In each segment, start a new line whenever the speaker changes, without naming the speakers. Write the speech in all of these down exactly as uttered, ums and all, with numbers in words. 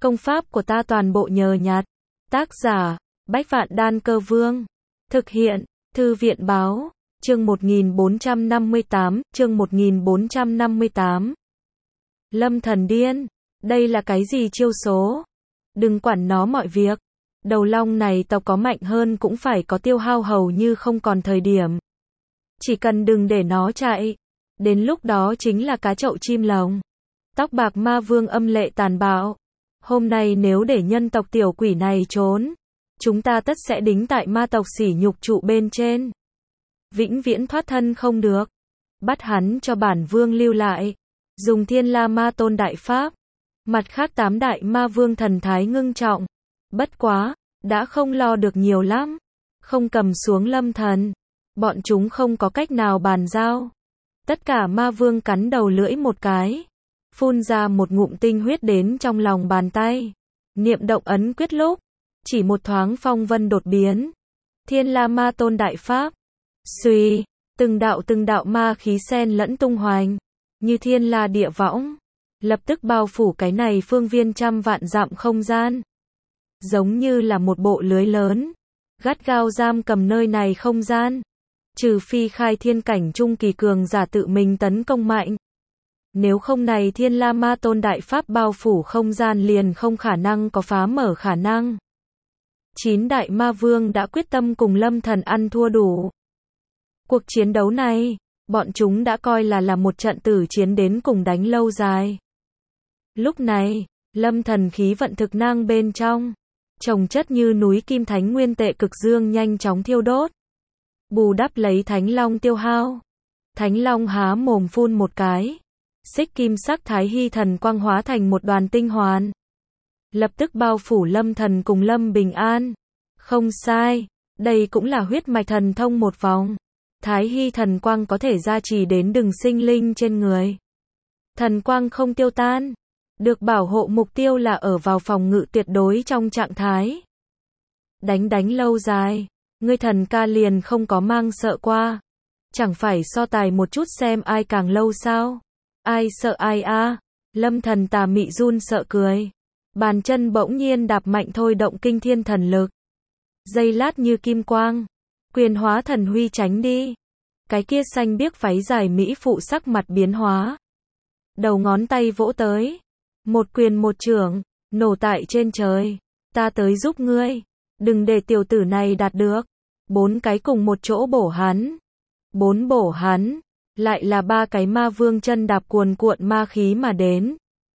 Công pháp của ta toàn bộ nhờ nhặt. Tác giả, Bách Vạn Đan Cơ Vương. Thực hiện, Thư viện báo, chương một nghìn bốn trăm năm mươi tám, chương một nghìn bốn trăm năm mươi tám. Lâm thần điên, đây là cái gì chiêu số? Đừng quản nó mọi việc. Đầu long này tộc có mạnh hơn cũng phải có tiêu hao hầu như không còn thời điểm. Chỉ cần đừng để nó chạy. Đến lúc đó chính là cá chậu chim lồng. Tóc bạc ma vương âm lệ tàn bạo. Hôm nay nếu để nhân tộc tiểu quỷ này trốn, chúng ta tất sẽ đính tại ma tộc sỉ nhục trụ bên trên. Vĩnh viễn thoát thân không được. Bắt hắn cho bản vương lưu lại. Dùng thiên la ma tôn đại pháp. Mặt khác tám đại ma vương thần thái ngưng trọng. Bất quá, đã không lo được nhiều lắm. Không cầm xuống lâm thần. Bọn chúng không có cách nào bàn giao. Tất cả ma vương cắn đầu lưỡi một cái. Phun ra một ngụm tinh huyết đến trong lòng bàn tay. Niệm động ấn quyết lúc. Chỉ một thoáng phong vân đột biến. Thiên la ma tôn đại pháp. Xuy, từng đạo từng đạo ma khí xen lẫn tung hoành. Như thiên la địa võng. Lập tức bao phủ cái này phương viên trăm vạn dặm không gian. Giống như là một bộ lưới lớn. Gắt gao giam cầm nơi này không gian. Trừ phi khai thiên cảnh trung kỳ cường giả tự mình tấn công mạnh. Nếu không này thiên la ma tôn đại pháp bao phủ không gian liền không khả năng có phá mở khả năng. Chín đại ma vương đã quyết tâm cùng lâm thần ăn thua đủ. Cuộc chiến đấu này, bọn chúng đã coi là là một trận tử chiến đến cùng đánh lâu dài. Lúc này, lâm thần khí vận thực năng bên trong, chồng chất như núi kim thánh nguyên tệ cực dương nhanh chóng thiêu đốt. Bù đắp lấy thánh long tiêu hao. Thánh long há mồm phun một cái. Xích kim sắc thái hy thần quang hóa thành một đoàn tinh hoàn. Lập tức bao phủ lâm thần cùng lâm bình an. Không sai, đây cũng là huyết mạch thần thông một vòng. Thái hy thần quang có thể gia trì đến đường sinh linh trên người. Thần quang không tiêu tan. Được bảo hộ mục tiêu là ở vào phòng ngự tuyệt đối trong trạng thái. Đánh đánh lâu dài. Ngươi thần ca liền không có mang sợ qua. Chẳng phải so tài một chút xem ai càng lâu sao? Ai sợ ai a? À? Lâm thần tà mị run sợ cười. Bàn chân bỗng nhiên đạp mạnh thôi động kinh thiên thần lực. Giây lát như kim quang. Quyền hóa thần huy tránh đi. Cái kia xanh biếc váy dài mỹ phụ sắc mặt biến hóa. Đầu ngón tay vỗ tới. Một quyền một chưởng, nổ tại trên trời. Ta tới giúp ngươi. Đừng để tiểu tử này đạt được. Bốn cái cùng một chỗ bổ hắn. Bốn bổ hắn. Lại là ba cái ma vương chân đạp cuồn cuộn ma khí mà đến.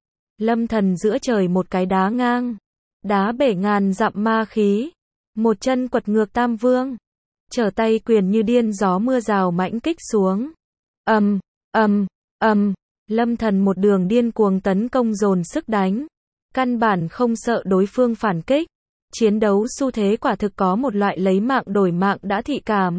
Lâm thần giữa trời một cái đá ngang. Đá bể ngàn dặm ma khí. Một chân quật ngược tam vương. Trở tay quyền như điên gió mưa rào mãnh kích xuống. Ầm, ầm, ầm. Lâm thần một đường điên cuồng tấn công dồn sức đánh. Căn bản không sợ đối phương phản kích. Chiến đấu xu thế quả thực có một loại lấy mạng đổi mạng đã thị cảm.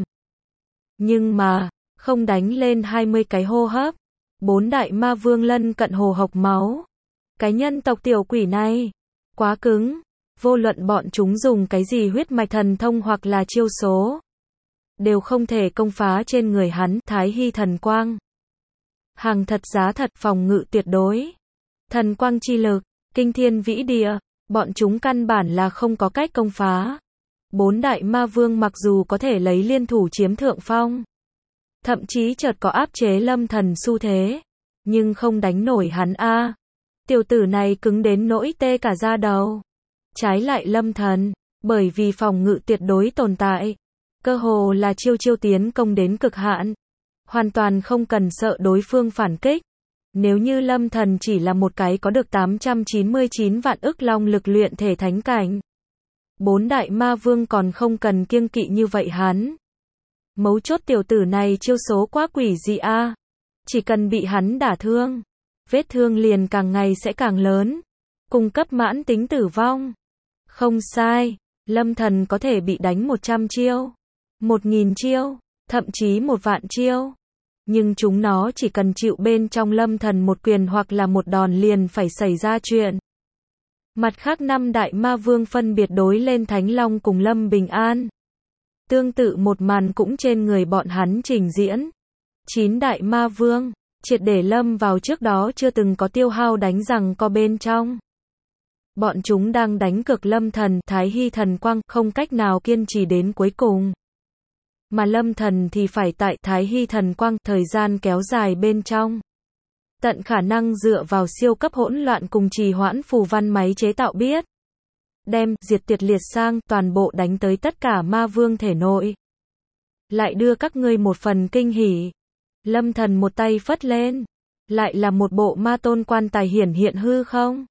Nhưng mà, không đánh lên hai mươi cái hô hấp. Bốn đại ma vương lân cận hồ hộc máu. Cái nhân tộc tiểu quỷ này, quá cứng. Vô luận bọn chúng dùng cái gì huyết mạch thần thông hoặc là chiêu số. Đều không thể công phá trên người hắn, thái hy thần quang. Hàng thật giá thật phòng ngự tuyệt đối. Thần quang chi lực, kinh thiên vĩ địa. Bọn chúng căn bản là không có cách công phá. Bốn đại ma vương mặc dù có thể lấy liên thủ chiếm thượng phong. Thậm chí chợt có áp chế lâm thần xu thế. Nhưng không đánh nổi hắn a. Tiểu tử này cứng đến nỗi tê cả da đầu. Trái lại lâm thần, bởi vì phòng ngự tuyệt đối tồn tại. Cơ hồ là chiêu chiêu tiến công đến cực hạn. Hoàn toàn không cần sợ đối phương phản kích. Nếu như lâm thần chỉ là một cái có được tám trăm chín mươi chín vạn ức long lực luyện thể thánh cảnh. Bốn đại ma vương còn không cần kiêng kỵ như vậy hắn. Mấu chốt tiểu tử này chiêu số quá quỷ dị a. À? Chỉ cần bị hắn đả thương. Vết thương liền càng ngày sẽ càng lớn. Cung cấp mãn tính tử vong. Không sai. Lâm thần có thể bị đánh một trăm chiêu. Một nghìn chiêu. Thậm chí một vạn chiêu. Nhưng chúng nó chỉ cần chịu bên trong lâm thần một quyền hoặc là một đòn liền phải xảy ra chuyện. Mặt khác năm đại ma vương phân biệt đối lên Thánh Long cùng Lâm Bình An. Tương tự một màn cũng trên người bọn hắn trình diễn. Chín đại ma vương, triệt để lâm vào trước đó chưa từng có tiêu hao đánh rằng co bên trong. Bọn chúng đang đánh cược Lâm Thần, Thái Hy Thần Quang, không cách nào kiên trì đến cuối cùng. Mà Lâm Thần thì phải tại Thái Hy Thần Quang, thời gian kéo dài bên trong. Tận khả năng dựa vào siêu cấp hỗn loạn cùng trì hoãn phù văn máy chế tạo biết. Đem, diệt tiệt liệt sang, toàn bộ đánh tới tất cả ma vương thể nội. Lại đưa các ngươi một phần kinh hỉ. Lâm Thần một tay phất lên. Lại là một bộ ma tôn quan tài hiển hiện hư không?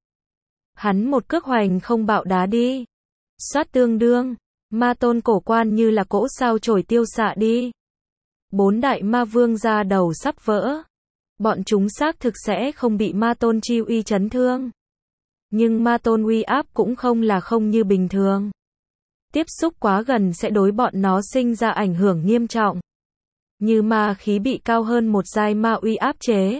Hắn một cước hoành không bạo đá đi. Xoát tương đương. Ma tôn cổ quan như là cỗ sao chổi tiêu xạ đi. Bốn đại ma vương ra đầu sắp vỡ. Bọn chúng xác thực sẽ không bị ma tôn chi uy chấn thương. Nhưng ma tôn uy áp cũng không là không như bình thường. Tiếp xúc quá gần sẽ đối bọn nó sinh ra ảnh hưởng nghiêm trọng. Như ma khí bị cao hơn một giai ma uy áp chế.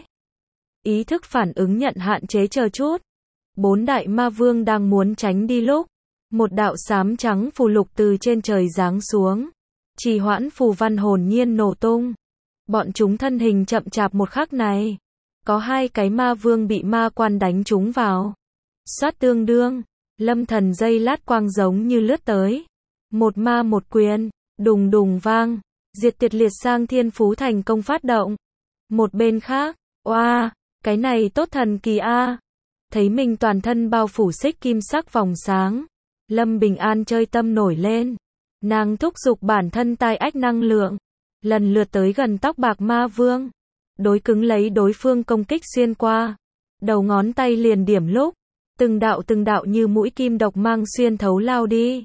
Ý thức phản ứng nhận hạn chế chờ chút. Bốn đại ma vương đang muốn tránh đi lúc. Một đạo xám trắng phù lục từ trên trời giáng xuống. Trì hoãn phù văn hồn nhiên nổ tung. Bọn chúng thân hình chậm chạp một khắc này. Có hai cái ma vương bị ma quan đánh chúng vào. Xoát tương đương. Lâm Thần dây lát quang giống như lướt tới. Một ma một quyền. Đùng đùng vang. Diệt tiệt liệt sang thiên phú thành công phát động. Một bên khác. Oa, cái này tốt thần kỳ a. Thấy mình toàn thân bao phủ xích kim sắc vòng sáng. Lâm Bình An chơi tâm nổi lên. Nàng thúc giục bản thân tai ách năng lượng. Lần lượt tới gần tóc bạc ma vương. Đối cứng lấy đối phương công kích xuyên qua. Đầu ngón tay liền điểm lúc. Từng đạo từng đạo như mũi kim độc mang xuyên thấu lao đi.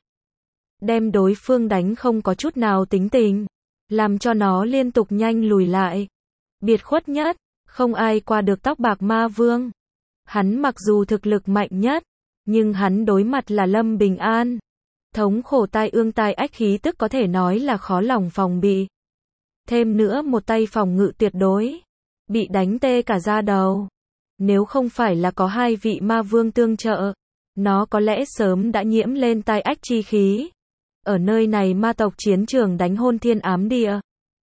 Đem đối phương đánh không có chút nào tính tình. Làm cho nó liên tục nhanh lùi lại. Biệt khuất nhất. Không ai qua được tóc bạc ma vương. Hắn mặc dù thực lực mạnh nhất. Nhưng hắn đối mặt là Lâm Bình An. Thống khổ tai ương tai ách khí tức có thể nói là khó lòng phòng bị. Thêm nữa một tay phòng ngự tuyệt đối. Bị đánh tê cả da đầu. Nếu không phải là có hai vị ma vương tương trợ. Nó có lẽ sớm đã nhiễm lên tai ách chi khí. Ở nơi này ma tộc chiến trường đánh hôn thiên ám địa.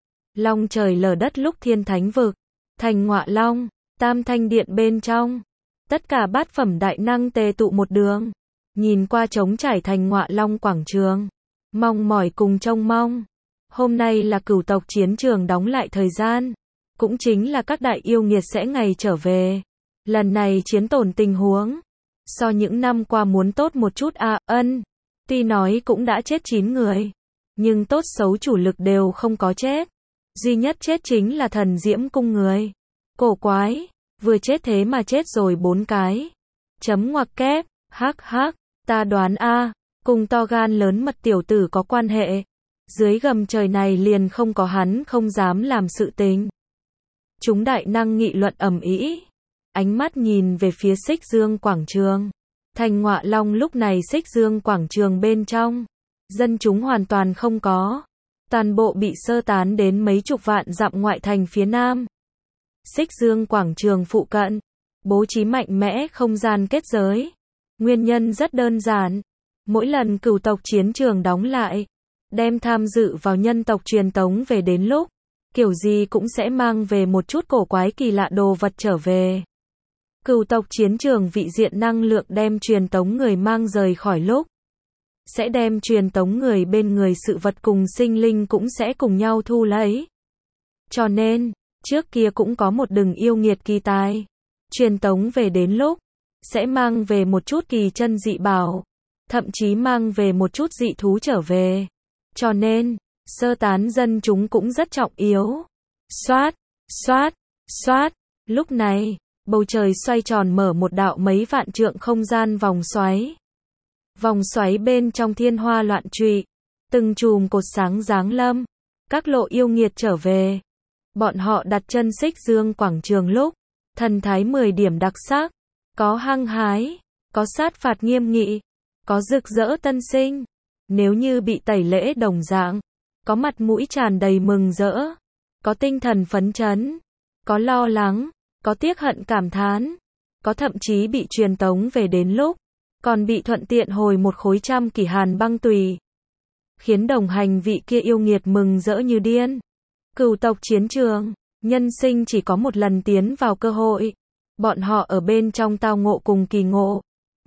Long trời lở đất lúc thiên thánh vực. Thành Ngọa Long. Tam thanh điện bên trong. Tất cả bát phẩm đại năng tề tụ một đường. Nhìn qua trống trải Thành Ngọa Long quảng trường. Mong mỏi cùng trông mong. Hôm nay là cửu tộc chiến trường đóng lại thời gian. Cũng chính là các đại yêu nghiệt sẽ ngày trở về. Lần này chiến tổn tình huống. So những năm qua muốn tốt một chút à, ân. Tuy nói cũng đã chết chín người. Nhưng tốt xấu chủ lực đều không có chết. Duy nhất chết chính là thần diễm cung người. Cổ quái. Vừa chết thế mà chết rồi bốn cái. Chấm ngoặc kép. Hắc hắc. Ta đoán a, cùng to gan lớn mật tiểu tử có quan hệ. Dưới gầm trời này liền không có hắn không dám làm sự tình. Chúng đại năng nghị luận ầm ĩ. Ánh mắt nhìn về phía Xích Dương quảng trường. Thành Ngọa Long lúc này Xích Dương quảng trường bên trong. Dân chúng hoàn toàn không có. Toàn bộ bị sơ tán đến mấy chục vạn dặm ngoại thành phía nam. Xích Dương quảng trường phụ cận. Bố trí mạnh mẽ không gian kết giới. Nguyên nhân rất đơn giản. Mỗi lần cửu tộc chiến trường đóng lại. Đem tham dự vào nhân tộc truyền tống về đến lúc. Kiểu gì cũng sẽ mang về một chút cổ quái kỳ lạ đồ vật trở về. Cửu tộc chiến trường vị diện năng lượng đem truyền tống người mang rời khỏi lúc. Sẽ đem truyền tống người bên người sự vật cùng sinh linh cũng sẽ cùng nhau thu lấy. Cho nên, trước kia cũng có một đừng yêu nghiệt kỳ tài. Truyền tống về đến lúc. Sẽ mang về một chút kỳ chân dị bảo. Thậm chí mang về một chút dị thú trở về. Cho nên, sơ tán dân chúng cũng rất trọng yếu. Xoát, xoát, xoát. Lúc này, bầu trời xoay tròn mở một đạo mấy vạn trượng không gian vòng xoáy. Vòng xoáy bên trong thiên hoa loạn trụy. Từng chùm cột sáng giáng lâm. Các lộ yêu nghiệt trở về. Bọn họ đặt chân Xích Dương quảng trường lúc. Thần thái mười điểm đặc sắc. Có hăng hái. Có sát phạt nghiêm nghị. Có rực rỡ tân sinh. Nếu như bị tẩy lễ đồng dạng. Có mặt mũi tràn đầy mừng rỡ. Có tinh thần phấn chấn. Có lo lắng. Có tiếc hận cảm thán. Có thậm chí bị truyền tống về đến lúc. Còn bị thuận tiện hồi một khối trăm kỷ hàn băng tùy. Khiến đồng hành vị kia yêu nghiệt mừng rỡ như điên. Cửu tộc chiến trường. Nhân sinh chỉ có một lần tiến vào cơ hội. Bọn họ ở bên trong tao ngộ cùng kỳ ngộ.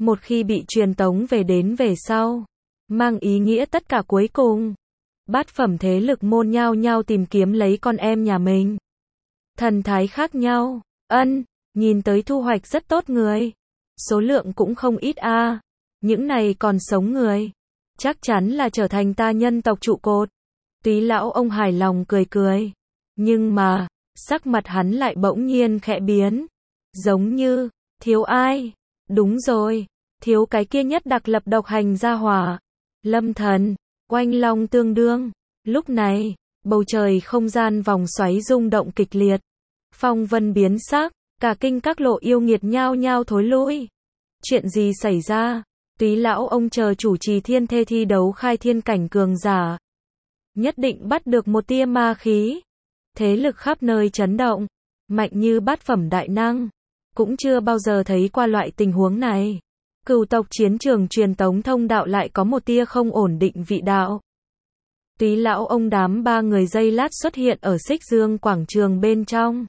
Một khi bị truyền tống về đến về sau, mang ý nghĩa tất cả cuối cùng. Bát phẩm thế lực môn nhau nhau tìm kiếm lấy con em nhà mình. Thần thái khác nhau, ân, nhìn tới thu hoạch rất tốt người. Số lượng cũng không ít a. À. Những này còn sống người, chắc chắn là trở thành ta nhân tộc trụ cột. Túy lão ông hài lòng cười cười. Nhưng mà, sắc mặt hắn lại bỗng nhiên khẽ biến. Giống như, thiếu ai? Đúng rồi, thiếu cái kia nhất đặc lập độc hành gia hỏa. Lâm Thần, oanh long tương đương. Lúc này, bầu trời không gian vòng xoáy rung động kịch liệt. Phong vân biến sắc, cả kinh các lộ yêu nghiệt nhao nhao thối lui. Chuyện gì xảy ra? Túy lão ông chờ chủ trì thiên thê thi đấu khai thiên cảnh cường giả. Nhất định bắt được một tia ma khí. Thế lực khắp nơi chấn động, mạnh như bát phẩm đại năng. Cũng chưa bao giờ thấy qua loại tình huống này. Cửu tộc chiến trường truyền tống thông đạo lại có một tia không ổn định vị đạo. Túy lão ông đám ba người giây lát xuất hiện ở Xích Dương quảng trường bên trong.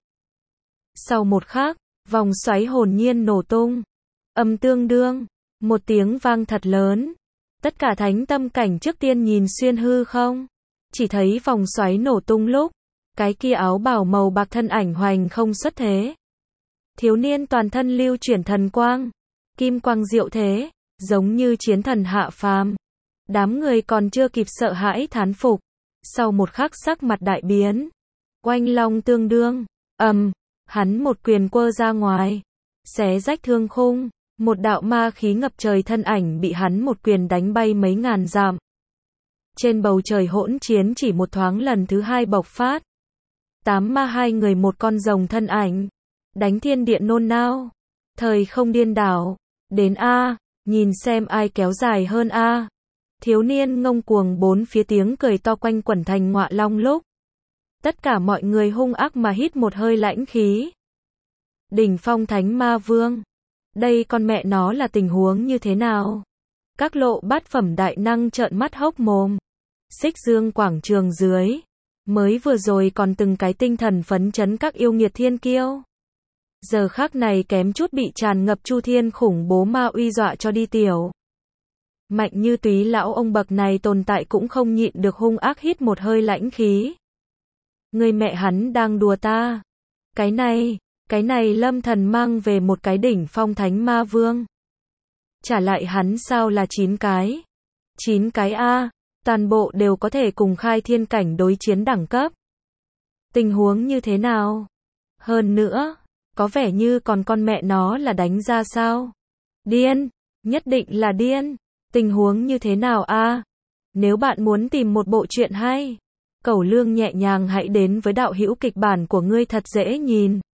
Sau một khắc, vòng xoáy hồn nhiên nổ tung. Âm tương đương, một tiếng vang thật lớn. Tất cả thánh tâm cảnh trước tiên nhìn xuyên hư không. Chỉ thấy vòng xoáy nổ tung lúc, cái kia áo bào màu bạc thân ảnh hoành không xuất thế. Thiếu niên toàn thân lưu chuyển thần quang, kim quang diệu thế, giống như chiến thần hạ phàm. Đám người còn chưa kịp sợ hãi thán phục, sau một khắc sắc mặt đại biến. Oanh long tương đương, ầm, um, hắn một quyền quơ ra ngoài, xé rách thương khung, một đạo ma khí ngập trời thân ảnh bị hắn một quyền đánh bay mấy ngàn dặm. Trên bầu trời hỗn chiến chỉ một thoáng lần thứ hai bộc phát. Tám ma hai người một con rồng thân ảnh, đánh thiên địa nôn nao. Thời không điên đảo, đến a, nhìn xem ai kéo dài hơn a. Thiếu niên ngông cuồng bốn phía tiếng cười to quanh quẩn thành ngọa long lúc. Tất cả mọi người hung ác mà hít một hơi lãnh khí. Đỉnh phong thánh ma vương. Đây con mẹ nó là tình huống như thế nào? Các lộ bát phẩm đại năng trợn mắt hốc mồm. Xích Dương quảng trường dưới. Mới vừa rồi còn từng cái tinh thần phấn chấn các yêu nghiệt thiên kiêu. Giờ khắc này kém chút bị tràn ngập chu thiên khủng bố ma uy dọa cho đi tiểu. Mạnh như Túy lão ông bậc này tồn tại cũng không nhịn được hung ác hít một hơi lãnh khí. Người mẹ hắn đang đùa ta. Cái này, cái này Lâm Thần mang về một cái đỉnh phong thánh ma vương. Trả lại hắn sao là chín cái? Chín cái a, toàn bộ đều có thể cùng khai thiên cảnh đối chiến đẳng cấp. Tình huống như thế nào? Hơn nữa, có vẻ như còn con mẹ nó là đánh ra sao? Điên, nhất định là điên. Tình huống như thế nào a? Nếu bạn muốn tìm một bộ truyện hay, Cẩu Lương nhẹ nhàng hãy đến với đạo hữu kịch bản của ngươi thật dễ nhìn.